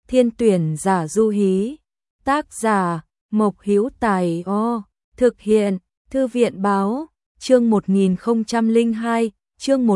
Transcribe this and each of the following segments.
Thiên tuyển giả du hí. Tác giả Mộc Hữu Tài. Thực hiện Thư viện báo. Chương 1002, chương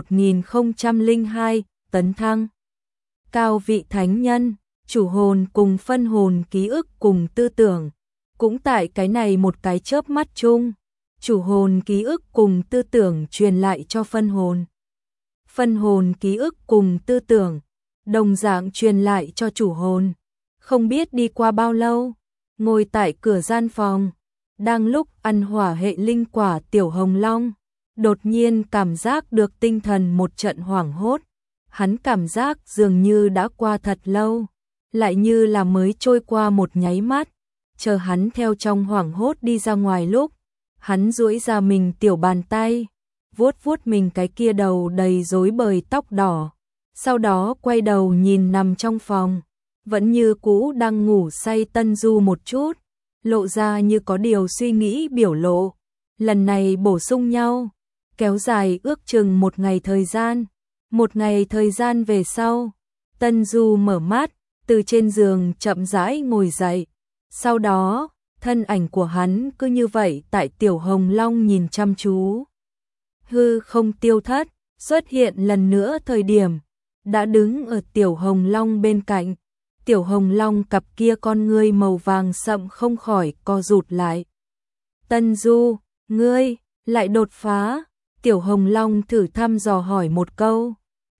1002, tấn thăng. Cao vị thánh nhân, chủ hồn cùng phân hồn ký ức cùng tư tưởng. Cũng tại cái này một cái chớp mắt chung, chủ hồn ký ức cùng tư tưởng truyền lại cho phân hồn. Phân hồn ký ức cùng tư tưởng, đồng dạng truyền lại cho chủ hồn. Không biết đi qua bao lâu, ngồi tại cửa gian phòng, đang lúc ăn hỏa hệ linh quả Tiểu Hồng Long, đột nhiên cảm giác được tinh thần một trận hoảng hốt. Hắn cảm giác dường như đã qua thật lâu, lại như là mới trôi qua một nháy mắt. Chờ hắn theo trong hoảng hốt đi ra ngoài lúc, hắn duỗi ra mình tiểu bàn tay, vuốt vuốt mình cái kia đầu đầy rối bời tóc đỏ. Sau đó quay đầu nhìn nằm trong phòng, vẫn như cũ đang ngủ say Tân Du một chút, lộ ra như có điều suy nghĩ biểu lộ. Lần này bổ sung nhau, kéo dài ước chừng một ngày thời gian. Một ngày thời gian về sau, Tân Du mở mắt, từ trên giường chậm rãi ngồi dậy. Sau đó, thân ảnh của hắn cứ như vậy tại Tiểu Hồng Long nhìn chăm chú. Hư không tiêu thất, xuất hiện lần nữa thời điểm, đã đứng ở Tiểu Hồng Long bên cạnh. Tiểu Hồng Long cặp kia con ngươi màu vàng sậm không khỏi co rụt lại. Tân Du, ngươi, lại đột phá. Tiểu Hồng Long thử thăm dò hỏi một câu.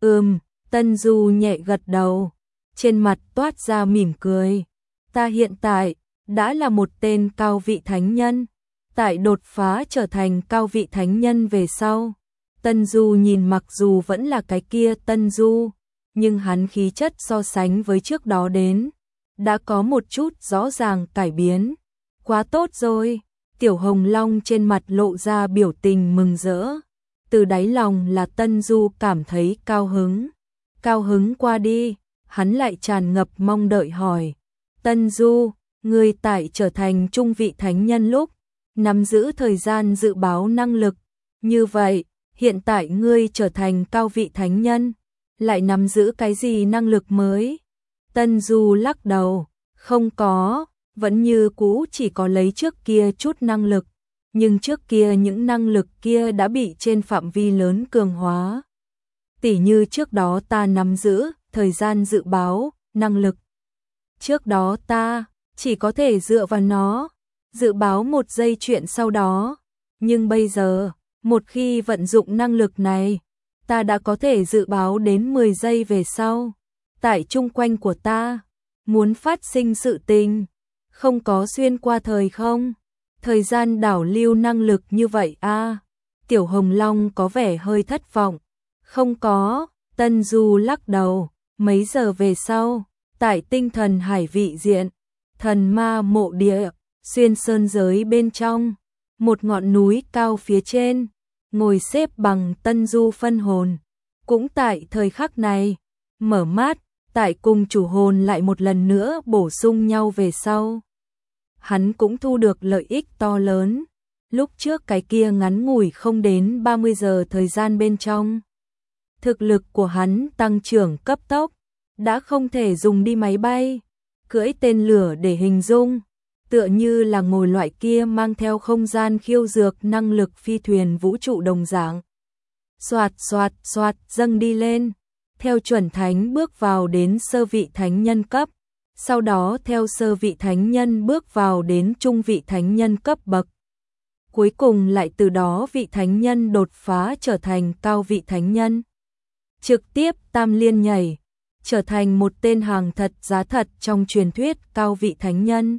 Tân Du nhẹ gật đầu, trên mặt toát ra mỉm cười. Ta hiện tại đã là một tên cao vị thánh nhân. Tại đột phá trở thành cao vị thánh nhân về sau, Tân Du nhìn mặc dù vẫn là cái kia Tân Du, nhưng hắn khí chất so sánh với trước đó đến, đã có một chút rõ ràng cải biến. Quá tốt rồi, Tiểu Hồng Long trên mặt lộ ra biểu tình mừng rỡ. Từ đáy lòng là Tân Du cảm thấy cao hứng. Cao hứng qua đi, hắn lại tràn ngập mong đợi hỏi. Tân Du, ngươi tại trở thành trung vị thánh nhân lúc, nắm giữ thời gian dự báo năng lực. Như vậy, hiện tại ngươi trở thành cao vị thánh nhân, lại nắm giữ cái gì năng lực mới? Tân Du lắc đầu, không có, vẫn như cũ chỉ có lấy trước kia chút năng lực. Nhưng trước kia những năng lực kia đã bị trên phạm vi lớn cường hóa. Tỉ như trước đó ta nắm giữ thời gian dự báo, năng lực. Trước đó ta chỉ có thể dựa vào nó, dự báo một giây chuyện sau đó. Nhưng bây giờ, một khi vận dụng năng lực này, ta đã có thể dự báo đến 10 giây về sau. Tại chung quanh của ta, muốn phát sinh sự tình, không có xuyên qua thời không. Thời gian đảo lưu năng lực như vậy a? Tiểu Hồng Long có vẻ hơi thất vọng. Không có, Tân Du lắc đầu. Mấy giờ về sau, tại tinh thần hải vị diện, thần ma mộ địa, xuyên sơn giới bên trong, một ngọn núi cao phía trên, ngồi xếp bằng Tân Du phân hồn. Cũng tại thời khắc này, mở mắt, tại cùng chủ hồn lại một lần nữa bổ sung nhau về sau. Hắn cũng thu được lợi ích to lớn. Lúc trước cái kia ngắn ngủi không đến 30 giờ thời gian bên trong, thực lực của hắn tăng trưởng cấp tốc, đã không thể dùng đi máy bay, cưỡi tên lửa để hình dung, tựa như là ngồi loại kia mang theo không gian khiêu dược năng lực phi thuyền vũ trụ đồng dạng. Xoạt xoạt xoạt dâng đi lên, theo chuẩn thánh bước vào đến sơ vị thánh nhân cấp. Sau đó theo sơ vị thánh nhân bước vào đến trung vị thánh nhân cấp bậc. Cuối cùng lại từ đó vị thánh nhân đột phá trở thành cao vị thánh nhân. Trực tiếp tam liên nhảy, trở thành một tên hàng thật giá thật trong truyền thuyết cao vị thánh nhân.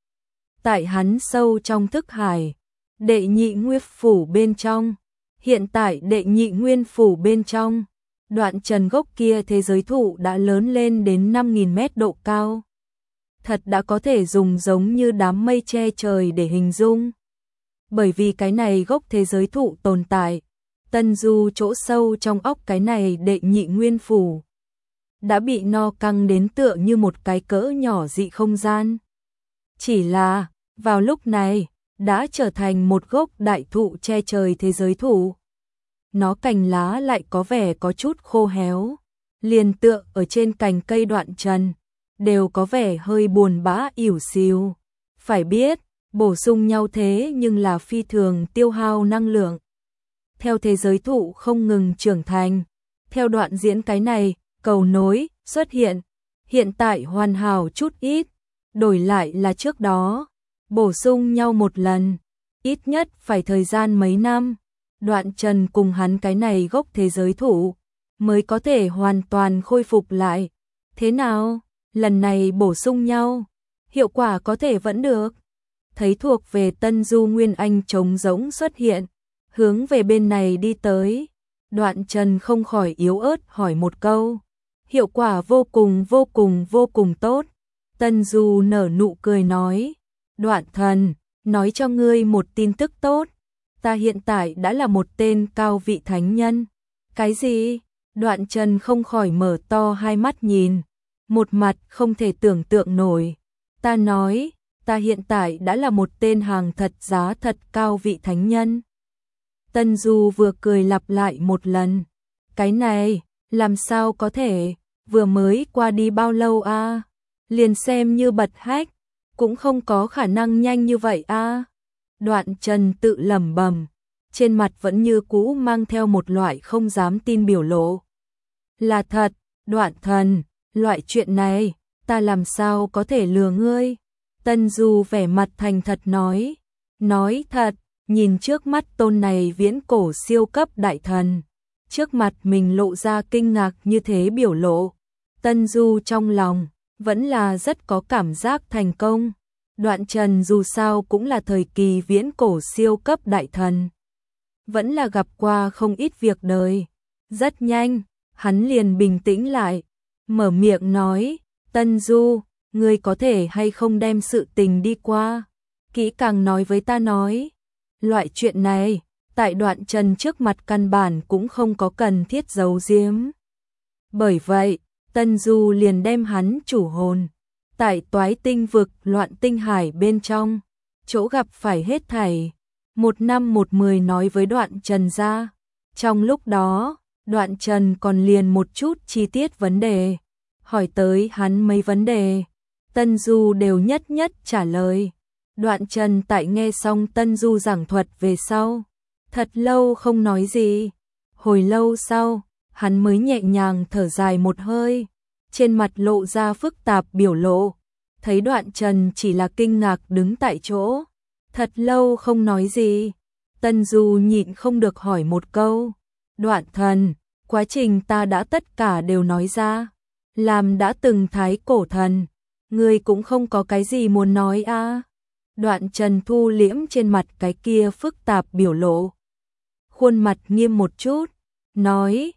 Tại hắn sâu trong thức hải, đệ nhị nguyên phủ bên trong, hiện tại đệ nhị nguyên phủ bên trong, đoạn trần gốc kia thế giới thụ đã lớn lên đến 5.000 mét độ cao. Thật đã có thể dùng giống như đám mây che trời để hình dung. Bởi vì cái này gốc thế giới thụ tồn tại, Tân Du chỗ sâu trong óc cái này đệ nhị nguyên phủ đã bị no căng đến tựa như một cái cỡ nhỏ dị không gian. Chỉ là, vào lúc này, đã trở thành một gốc đại thụ che trời thế giới thụ. Nó cành lá lại có vẻ có chút khô héo, liền tựa ở trên cành cây đoạn trần. đều có vẻ hơi buồn bã ỉu xìu. Phải biết, bổ sung nhau thế nhưng là phi thường tiêu hao năng lượng. Theo thế giới thụ không ngừng trưởng thành, theo đoạn diễn cái này, cầu nối xuất hiện tại hoàn hảo chút ít, đổi lại là trước đó, bổ sung nhau một lần, ít nhất phải thời gian mấy năm, Đoạn Trần cùng hắn cái này gốc thế giới thụ mới có thể hoàn toàn khôi phục lại. Thế nào, lần này bổ sung nhau, hiệu quả có thể vẫn được. Thấy thuộc về Tân Du Nguyên Anh trống rỗng xuất hiện, hướng về bên này đi tới, Đoạn Trần không khỏi yếu ớt hỏi một câu. Hiệu quả vô cùng tốt. Tân Du nở nụ cười nói, Đoạn thần, nói cho ngươi một tin tức tốt. Ta hiện tại đã là một tên cao vị thánh nhân. Cái gì? Đoạn Trần không khỏi mở to hai mắt nhìn, một mặt không thể tưởng tượng nổi. Ta nói, ta hiện tại đã là một tên hàng thật giá thật cao vị thánh nhân. Tân Du vừa cười lặp lại một lần. Cái này, làm sao có thể, vừa mới qua đi bao lâu a? Liền xem như bật hách, cũng không có khả năng nhanh như vậy a. Đoạn Trần tự lẩm bẩm, trên mặt vẫn như cũ mang theo một loại không dám tin biểu lộ. Là thật, Đoạn thần, loại chuyện này, ta làm sao có thể lừa ngươi? Tân Du vẻ mặt thành thật nói thật, nhìn trước mắt tôn này viễn cổ siêu cấp đại thần, trước mặt mình lộ ra kinh ngạc như thế biểu lộ. Tân Du trong lòng vẫn là rất có cảm giác thành công. Đoạn Trần dù sao cũng là thời kỳ viễn cổ siêu cấp đại thần, vẫn là gặp qua không ít việc đời. Rất nhanh, hắn liền bình tĩnh lại, mở miệng nói, Tân Du, ngươi có thể hay không đem sự tình đi qua kỹ càng nói với ta nói. Loại chuyện này, tại Đoạn Trần trước mặt căn bản cũng không có cần thiết giấu giếm. Bởi vậy, Tân Du liền đem hắn chủ hồn, tại Toái Tinh vực Loạn Tinh Hải bên trong, chỗ gặp phải hết thảy, 1 năm 1 10 nói với Đoạn Trần ra. Trong lúc đó, Đoạn Trần còn liền một chút chi tiết vấn đề, hỏi tới hắn mấy vấn đề, Tân Du đều nhất nhất trả lời. Đoạn Trần tại nghe xong Tân Du giảng thuật về sau, thật lâu không nói gì. Hồi lâu sau, hắn mới nhẹ nhàng thở dài một hơi, trên mặt lộ ra phức tạp biểu lộ. Thấy Đoạn Trần chỉ là kinh ngạc đứng tại chỗ, thật lâu không nói gì. Tân Du nhịn không được hỏi một câu, Đoạn thần, quá trình ta đã tất cả đều nói ra, làm đã từng thái cổ thần, ngươi cũng không có cái gì muốn nói a? Đoạn Trần thu liễm trên mặt cái kia phức tạp biểu lộ, khuôn mặt nghiêm một chút, nói,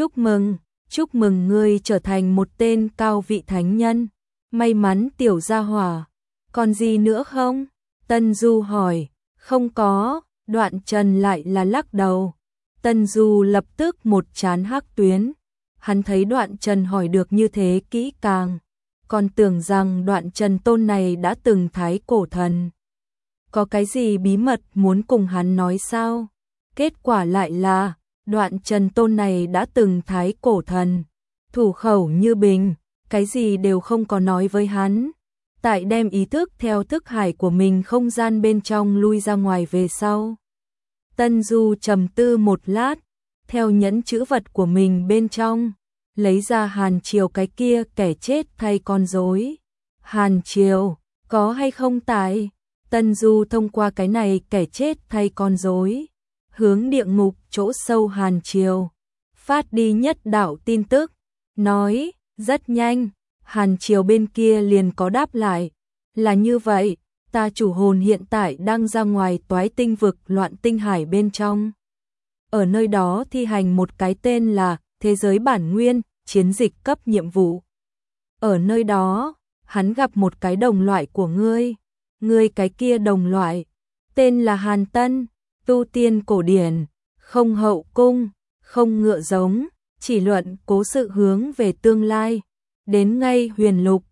chúc mừng ngươi trở thành một tên cao vị thánh nhân, may mắn tiểu gia hỏa, còn gì nữa không? Tân Du hỏi, không có. Đoạn Trần lại là lắc đầu. Tân Du lập tức một trán hắc tuyến, hắn thấy Đoạn Trần hỏi được như thế kỹ càng, còn tưởng rằng Đoạn Trần tôn này đã từng thái cổ thần, có cái gì bí mật muốn cùng hắn nói sao? Kết quả lại là, Đoạn Trần tôn này đã từng thái cổ thần, thủ khẩu như bình, cái gì đều không có nói với hắn. Tại đem ý thức theo thức hải của mình không gian bên trong lui ra ngoài về sau. Tân Du trầm tư một lát, theo nhẫn chữ vật của mình bên trong, lấy ra Hàn Triều cái kia kẻ chết thay con rối. Hàn Triều, có hay không tại? Tân Du thông qua cái này kẻ chết thay con rối, hướng địa ngục chỗ sâu Hàn Triều, phát đi nhất đạo tin tức, nói, rất nhanh, Hàn Triều bên kia liền có đáp lại, là như vậy, ta chủ hồn hiện tại đang ra ngoài Toái Tinh vực Loạn Tinh Hải bên trong. Ở nơi đó thi hành một cái tên là Thế giới bản nguyên, chiến dịch cấp nhiệm vụ. Ở nơi đó, hắn gặp một cái đồng loại của ngươi cái kia đồng loại, tên là Hàn Tân, tu tiên cổ điển, không hậu cung, không ngựa giống, chỉ luận cố sự hướng về tương lai, đến ngay huyền lục,